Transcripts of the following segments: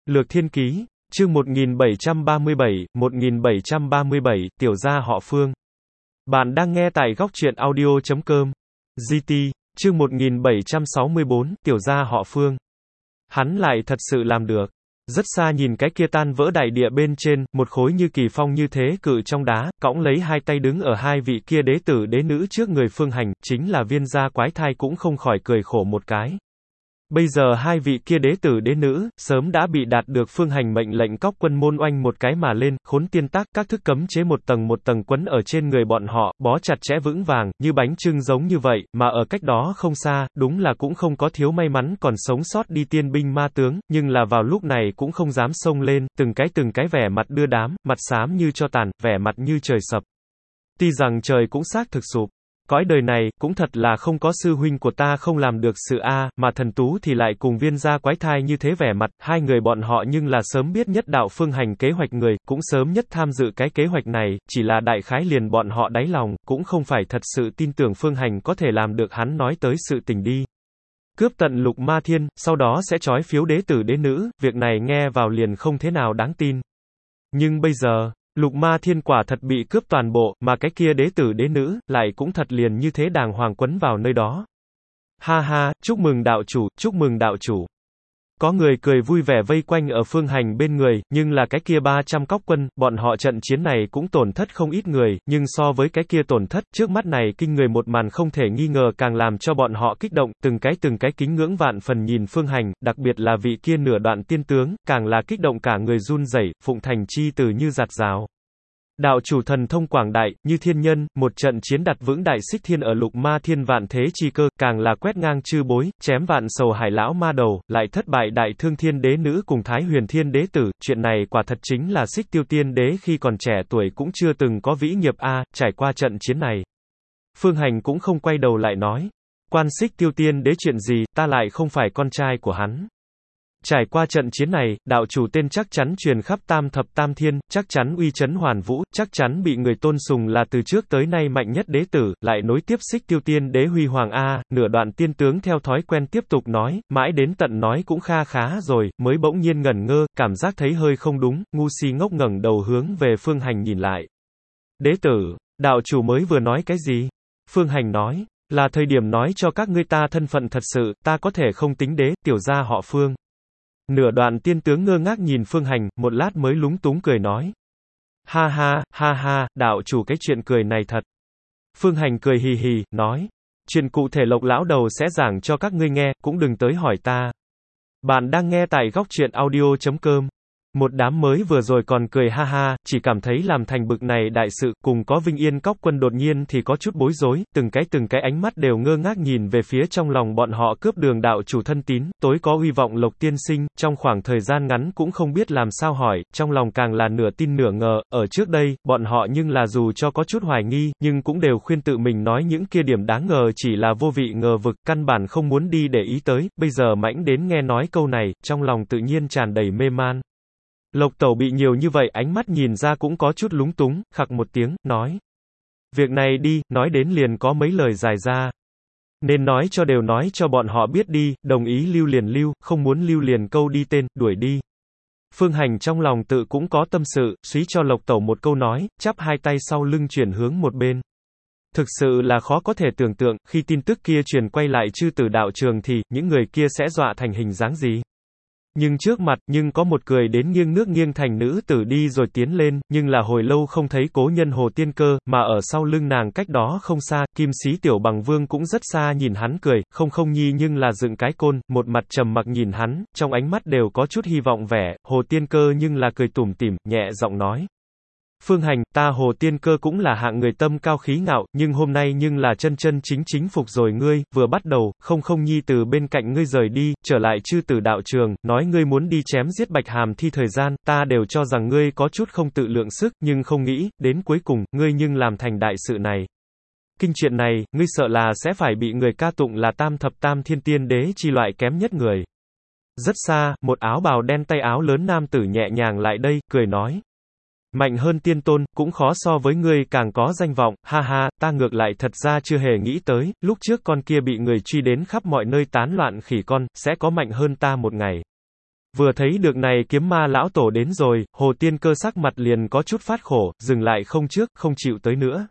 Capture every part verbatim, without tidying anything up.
Lược Thiên Ký, chương một nghìn bảy trăm ba mươi bảy, một nghìn bảy trăm ba mươi bảy, tiểu gia họ Phương. Bạn đang nghe tại góc truyện audio chấm com. giê tê, chương một nghìn bảy trăm sáu mươi bốn, tiểu gia họ Phương. Hắn lại thật sự làm được. Rất xa nhìn cái kia tan vỡ đại địa bên trên, một khối như kỳ phong như thế cự trong đá, cõng lấy hai tay đứng ở hai vị kia đế tử đế nữ trước người Phương Hành, chính là Viên gia quái thai cũng không khỏi cười khổ một cái. Bây giờ hai vị kia đế tử đế nữ, sớm đã bị đạt được Phương Hành mệnh lệnh cóc quân môn oanh một cái mà lên, khốn tiên tác, các thức cấm chế một tầng một tầng quấn ở trên người bọn họ, bó chặt chẽ vững vàng, như bánh chưng giống như vậy, mà ở cách đó không xa, đúng là cũng không có thiếu may mắn còn sống sót đi tiên binh ma tướng, nhưng là vào lúc này cũng không dám xông lên, từng cái từng cái vẻ mặt đưa đám, mặt xám như cho tàn, vẻ mặt như trời sập. Tuy rằng trời cũng xác thực sụp. Cõi đời này, cũng thật là không có sư huynh của ta không làm được sự a, mà thần tú thì lại cùng Viên gia quái thai như thế vẻ mặt, hai người bọn họ nhưng là sớm biết nhất đạo Phương Hành kế hoạch người, cũng sớm nhất tham dự cái kế hoạch này, chỉ là đại khái liền bọn họ đáy lòng, cũng không phải thật sự tin tưởng Phương Hành có thể làm được hắn nói tới sự tình đi. Cướp tận lục ma thiên, sau đó sẽ trói phiếu đế tử đế nữ, việc này nghe vào liền không thế nào đáng tin. Nhưng bây giờ, lục ma thiên quả thật bị cướp toàn bộ, mà cái kia đế tử đế nữ, lại cũng thật liền như thế đàng hoàng quấn vào nơi đó. Ha ha, chúc mừng đạo chủ, chúc mừng đạo chủ. Có người cười vui vẻ vây quanh ở Phương Hành bên người, nhưng là cái kia ba trăm cóc quân, bọn họ trận chiến này cũng tổn thất không ít người, nhưng so với cái kia tổn thất, trước mắt này kinh người một màn không thể nghi ngờ càng làm cho bọn họ kích động, từng cái từng cái kính ngưỡng vạn phần nhìn Phương Hành, đặc biệt là vị kia nửa đoạn tiên tướng, càng là kích động cả người run rẩy, phụng thành chi từ như giạt rào. Đạo chủ thần thông quảng đại, như thiên nhân, một trận chiến đặt vững đại xích thiên ở lục ma thiên vạn thế chi cơ, càng là quét ngang chư bối, chém vạn sầu hải lão ma đầu, lại thất bại đại thương thiên đế nữ cùng thái huyền thiên đế tử, chuyện này quả thật chính là xích tiêu tiên đế khi còn trẻ tuổi cũng chưa từng có vĩ nghiệp a, trải qua trận chiến này. Phương Hành cũng không quay đầu lại nói, quan xích tiêu tiên đế chuyện gì, ta lại không phải con trai của hắn. Trải qua trận chiến này, đạo chủ tên chắc chắn truyền khắp tam thập tam thiên, chắc chắn uy chấn hoàn vũ, chắc chắn bị người tôn sùng là từ trước tới nay mạnh nhất đế tử, lại nối tiếp xích tiêu tiên đế huy hoàng a, nửa đoạn tiên tướng theo thói quen tiếp tục nói, mãi đến tận nói cũng kha khá rồi, mới bỗng nhiên ngẩn ngơ, cảm giác thấy hơi không đúng, ngu si ngốc ngẩng đầu hướng về Phương Hành nhìn lại. Đế tử, đạo chủ mới vừa nói cái gì? Phương Hành nói, là thời điểm nói cho các ngươi ta thân phận thật sự, ta có thể không tính đế, tiểu gia họ Phương. Nửa đoạn tiên tướng ngơ ngác nhìn Phương Hành, một lát mới lúng túng cười nói. Ha ha, ha ha, đạo chủ cái chuyện cười này thật. Phương Hành cười hì hì, nói. Chuyện cụ thể Lộc lão đầu sẽ giảng cho các ngươi nghe, cũng đừng tới hỏi ta. Bạn đang nghe tại góc truyện audio chấm com. Một đám mới vừa rồi còn cười ha ha, chỉ cảm thấy làm thành bực này đại sự, cùng có Vinh Yên cóc quân đột nhiên thì có chút bối rối, từng cái từng cái ánh mắt đều ngơ ngác nhìn về phía trong lòng bọn họ cướp đường đạo chủ thân tín, tối có uy vọng Lộc tiên sinh, trong khoảng thời gian ngắn cũng không biết làm sao hỏi, trong lòng càng là nửa tin nửa ngờ, ở trước đây, bọn họ nhưng là dù cho có chút hoài nghi, nhưng cũng đều khuyên tự mình nói những kia điểm đáng ngờ chỉ là vô vị ngờ vực, căn bản không muốn đi để ý tới, bây giờ mãnh đến nghe nói câu này, trong lòng tự nhiên tràn đầy mê man. Lộc tẩu bị nhiều như vậy ánh mắt nhìn ra cũng có chút lúng túng, khặc một tiếng, nói. Việc này đi, nói đến liền có mấy lời dài ra. Nên nói cho đều nói cho bọn họ biết đi, đồng ý lưu liền lưu, không muốn lưu liền câu đi tên, đuổi đi. Phương Hành trong lòng tự cũng có tâm sự, suý cho Lộc tẩu một câu nói, chắp hai tay sau lưng chuyển hướng một bên. Thực sự là khó có thể tưởng tượng, khi tin tức kia truyền quay lại chư tử đạo trường thì, những người kia sẽ dọa thành hình dáng gì. Nhưng trước mặt, nhưng có một cười đến nghiêng nước nghiêng thành nữ tử đi rồi tiến lên, nhưng là hồi lâu không thấy cố nhân Hồ Tiên Cơ, mà ở sau lưng nàng cách đó không xa, Kim Sĩ Tiểu Bằng Vương cũng rất xa nhìn hắn cười, không không nhi nhưng là dựng cái côn, một mặt trầm mặc nhìn hắn, trong ánh mắt đều có chút hy vọng vẻ, Hồ Tiên Cơ nhưng là cười tủm tỉm, nhẹ giọng nói. Phương Hành, ta Hồ Tiên Cơ cũng là hạng người tâm cao khí ngạo, nhưng hôm nay nhưng là chân chân chính chính phục rồi ngươi, vừa bắt đầu, không không nhi từ bên cạnh ngươi rời đi, trở lại chư tử đạo trường, nói ngươi muốn đi chém giết Bạch Hàm Thi thời gian, ta đều cho rằng ngươi có chút không tự lượng sức, nhưng không nghĩ, đến cuối cùng, ngươi nhưng làm thành đại sự này. Kinh chuyện này, ngươi sợ là sẽ phải bị người ca tụng là tam thập tam thiên tiên đế chi loại kém nhất người. Rất xa, một áo bào đen tay áo lớn nam tử nhẹ nhàng lại đây, cười nói. Mạnh hơn tiên tôn, cũng khó so với ngươi càng có danh vọng, ha ha, ta ngược lại thật ra chưa hề nghĩ tới, lúc trước con kia bị người truy đến khắp mọi nơi tán loạn khỉ con, sẽ có mạnh hơn ta một ngày. Vừa thấy được này kiếm ma lão tổ đến rồi, Hồ Tiên Cơ sắc mặt liền có chút phát khổ, dừng lại không trước, không chịu tới nữa.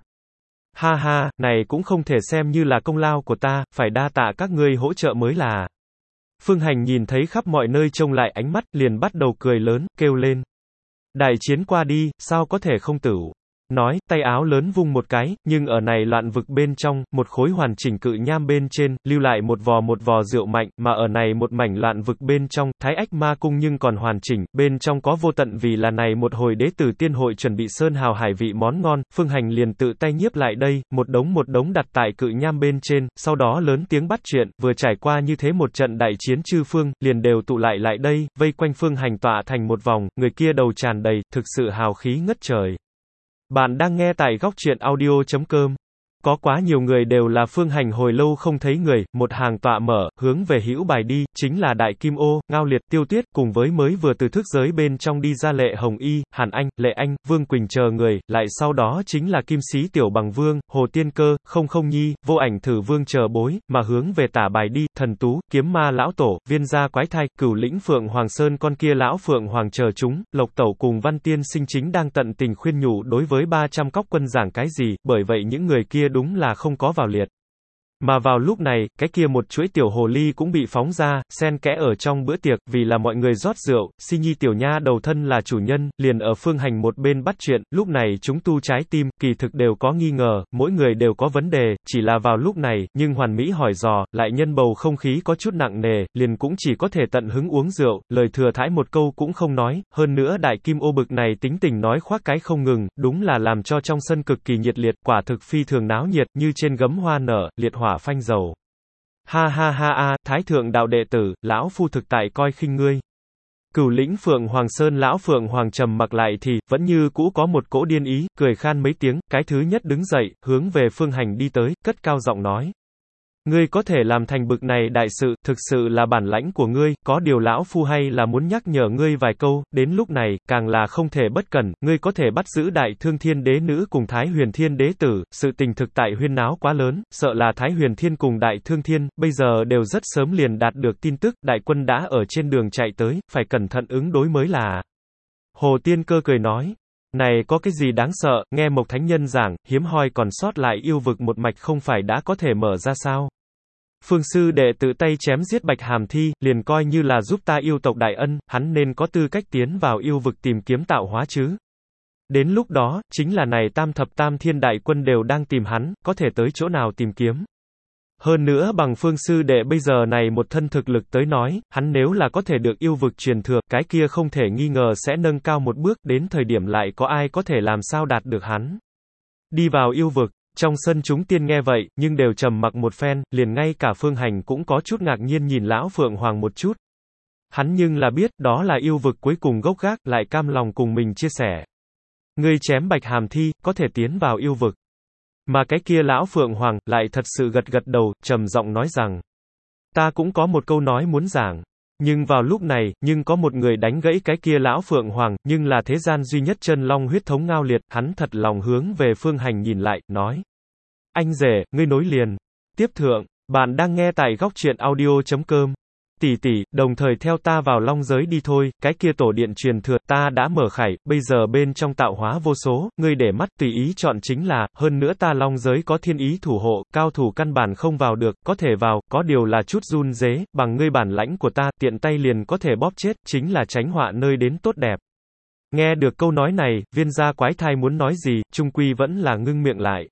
Ha ha, này cũng không thể xem như là công lao của ta, phải đa tạ các ngươi hỗ trợ mới là. Phương Hành nhìn thấy khắp mọi nơi trông lại ánh mắt, liền bắt đầu cười lớn, kêu lên. Đại chiến qua đi, sao có thể không tử. Nói, tay áo lớn vung một cái, nhưng ở này loạn vực bên trong, một khối hoàn chỉnh cự nham bên trên, lưu lại một vò một vò rượu mạnh, mà ở này một mảnh loạn vực bên trong, Thái Ách Ma Cung nhưng còn hoàn chỉnh, bên trong có vô tận vì là này một hồi đế tử tiên hội chuẩn bị sơn hào hải vị món ngon, Phương Hành liền tự tay nhiếp lại đây, một đống một đống đặt tại cự nham bên trên, sau đó lớn tiếng bắt chuyện, vừa trải qua như thế một trận đại chiến chư phương, liền đều tụ lại lại đây, vây quanh Phương Hành tọa thành một vòng, người kia đầu tràn đầy, thực sự hào khí ngất trời. Bạn đang nghe tại góc truyện audio chấm com. Có quá nhiều người đều là Phương Hành hồi lâu không thấy người, một hàng tọa mở, hướng về hữu bài đi, chính là Đại Kim Ô, Ngao Liệt, Tiêu Tuyết, cùng với mới vừa từ thức giới bên trong đi ra Lệ Hồng Y, Hàn Anh, Lệ Anh, Vương Quỳnh chờ người, lại sau đó chính là Kim Sĩ Tiểu Bằng Vương, Hồ Tiên Cơ, Không Không Nhi, Vô Ảnh Thử Vương chờ bối, mà hướng về tả bài đi, Thần Tú, Kiếm Ma Lão Tổ, Viên Gia Quái Thai, Cửu Lĩnh Phượng Hoàng Sơn con kia Lão Phượng Hoàng chờ chúng, Lộc Tẩu cùng Văn Tiên Sinh chính đang tận tình khuyên nhủ đối với ba trăm cóc quân giảng cái gì, bởi vậy những người kia đúng là không có vào liệt. Mà vào lúc này, cái kia một chuỗi tiểu hồ ly cũng bị phóng ra, xen kẽ ở trong bữa tiệc, vì là mọi người rót rượu, Si Nhi tiểu nha đầu thân là chủ nhân, liền ở Phương Hành một bên bắt chuyện, lúc này chúng tu trái tim, kỳ thực đều có nghi ngờ, mỗi người đều có vấn đề, chỉ là vào lúc này, nhưng hoàn mỹ hỏi dò, lại nhân bầu không khí có chút nặng nề, liền cũng chỉ có thể tận hứng uống rượu, lời thừa thãi một câu cũng không nói, hơn nữa Đại Kim Ô bực này tính tình nói khoác cái không ngừng, đúng là làm cho trong sân cực kỳ nhiệt liệt, quả thực phi thường náo nhiệt, như trên gấm hoa nở, liệt hỏa phanh dầu. Ha ha ha a, Thái thượng đạo đệ tử, lão phu thực tại coi khinh ngươi. Cửu Lĩnh Phượng Hoàng Sơn lão Phượng Hoàng trầm mặc lại thì, vẫn như cũ có một cỗ điên ý, cười khan mấy tiếng, cái thứ nhất đứng dậy, hướng về Phương Hành đi tới, cất cao giọng nói. Ngươi có thể làm thành bực này đại sự, thực sự là bản lãnh của ngươi, có điều lão phu hay là muốn nhắc nhở ngươi vài câu, đến lúc này, càng là không thể bất cẩn, ngươi có thể bắt giữ Đại Thương Thiên Đế Nữ cùng Thái Huyền Thiên Đế Tử, sự tình thực tại huyên náo quá lớn, sợ là Thái Huyền Thiên cùng Đại Thương Thiên, bây giờ đều rất sớm liền đạt được tin tức, đại quân đã ở trên đường chạy tới, phải cẩn thận ứng đối mới là. Hồ Tiên Cơ cười nói. Này có cái gì đáng sợ, nghe Mộc Thánh Nhân giảng, hiếm hoi còn sót lại yêu vực một mạch không phải đã có thể mở ra sao? Phương sư đệ tự tay chém giết Bạch Hàm Thi, liền coi như là giúp ta yêu tộc đại ân, hắn nên có tư cách tiến vào yêu vực tìm kiếm tạo hóa chứ. Đến lúc đó, chính là này tam thập tam thiên đại quân đều đang tìm hắn, có thể tới chỗ nào tìm kiếm. Hơn nữa bằng Phương sư đệ bây giờ này một thân thực lực tới nói, hắn nếu là có thể được yêu vực truyền thừa, cái kia không thể nghi ngờ sẽ nâng cao một bước, đến thời điểm lại có ai có thể làm sao đạt được hắn. Đi vào yêu vực, trong sân chúng tiên nghe vậy, nhưng đều trầm mặc một phen, liền ngay cả Phương Hành cũng có chút ngạc nhiên nhìn lão Phượng Hoàng một chút. Hắn nhưng là biết, đó là yêu vực cuối cùng gốc gác, lại cam lòng cùng mình chia sẻ. Ngươi chém Bạch Hàm Thi, có thể tiến vào yêu vực. Mà cái kia lão Phượng Hoàng, lại thật sự gật gật đầu, trầm giọng nói rằng. Ta cũng có một câu nói muốn giảng. Nhưng vào lúc này, nhưng có một người đánh gãy cái kia lão Phượng Hoàng, nhưng là thế gian duy nhất chân long huyết thống Ngao Liệt, hắn thật lòng hướng về Phương Hành nhìn lại, nói. Anh rể, ngươi nối liền. Tiếp thượng, bạn đang nghe tại góc truyện audio chấm com. Tỷ tỷ, đồng thời theo ta vào long giới đi thôi, cái kia tổ điện truyền thừa, ta đã mở khải, bây giờ bên trong tạo hóa vô số, ngươi để mắt tùy ý chọn chính là, hơn nữa ta long giới có thiên ý thủ hộ, cao thủ căn bản không vào được, có thể vào, có điều là chút run rế, bằng ngươi bản lãnh của ta, tiện tay liền có thể bóp chết, chính là tránh họa nơi đến tốt đẹp. Nghe được câu nói này, Viên Gia Quái Thai muốn nói gì, chung quy vẫn là ngưng miệng lại.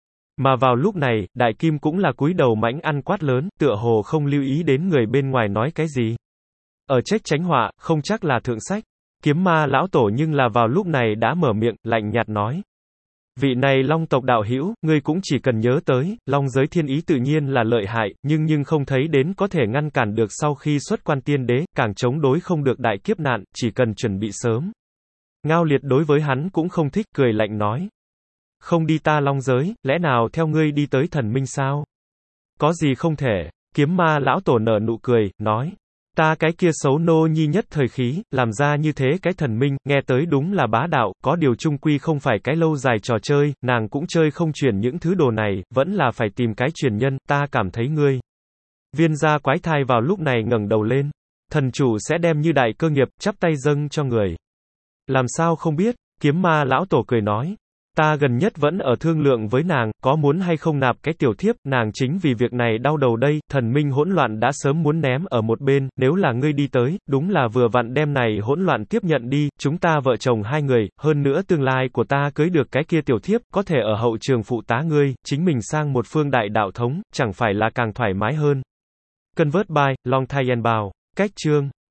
Mà vào lúc này, Đại Kim cũng là cúi đầu mãnh ăn quát lớn, tựa hồ không lưu ý đến người bên ngoài nói cái gì. Ở trách tránh họa, không chắc là thượng sách. Kiếm ma lão tổ nhưng là vào lúc này đã mở miệng, lạnh nhạt nói. Vị này long tộc đạo hữu, ngươi cũng chỉ cần nhớ tới, long giới thiên ý tự nhiên là lợi hại, nhưng nhưng không thấy đến có thể ngăn cản được sau khi xuất quan tiên đế, càng chống đối không được đại kiếp nạn, chỉ cần chuẩn bị sớm. Ngao Liệt đối với hắn cũng không thích, cười lạnh nói. Không đi ta long giới, lẽ nào theo ngươi đi tới thần minh sao? Có gì không thể, kiếm ma lão tổ nở nụ cười, nói. Ta cái kia xấu nô nhi nhất thời khí, làm ra như thế cái thần minh, nghe tới đúng là bá đạo, có điều chung quy không phải cái lâu dài trò chơi, nàng cũng chơi không chuyển những thứ đồ này, vẫn là phải tìm cái truyền nhân, ta cảm thấy ngươi. Viên Gia Quái Thai vào lúc này ngẩng đầu lên. thần chủ sẽ đem như đại cơ nghiệp, chắp tay dâng cho người. Làm sao không biết, kiếm ma lão tổ cười nói. Ta gần nhất vẫn ở thương lượng với nàng, có muốn hay không nạp cái tiểu thiếp, nàng chính vì việc này đau đầu đây, thần minh hỗn loạn đã sớm muốn ném ở một bên, nếu là ngươi đi tới, đúng là vừa vặn đem này hỗn loạn tiếp nhận đi, chúng ta vợ chồng hai người, hơn nữa tương lai của ta cưới được cái kia tiểu thiếp, có thể ở hậu trường phụ tá ngươi, chính mình sang một phương đại đạo thống, chẳng phải là càng thoải mái hơn. Convert by, Long Thai Yen Bào, cách chương.